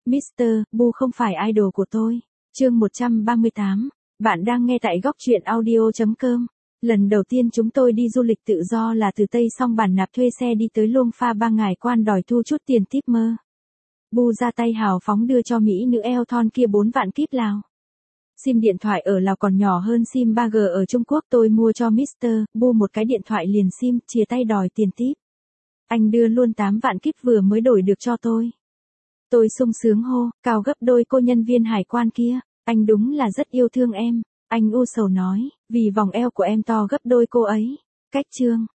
Mr. Bu không phải idol của tôi. Chương 138. Bạn đang nghe tại góc truyện audio.com. Lần đầu tiên chúng tôi đi du lịch tự do là từ Tây Song Bản Nạp thuê xe đi tới Luông Pha 3 ngày quan đòi thu chút tiền tip mơ. Bu ra tay hào phóng đưa cho mỹ nữ eo thon kia 4 vạn kíp Lào. SIM điện thoại ở Lào còn nhỏ hơn SIM 3G ở Trung Quốc. Tôi mua cho Mr. Bu một cái điện thoại liền SIM, chia tay đòi tiền tip. Anh đưa luôn 8 vạn kíp vừa mới đổi được cho tôi. Tôi sung sướng hô, cao gấp đôi cô nhân viên hải quan kia. Anh đúng là rất yêu thương em. Anh u sầu nói, vì vòng eo của em to gấp đôi cô ấy. Cách chương.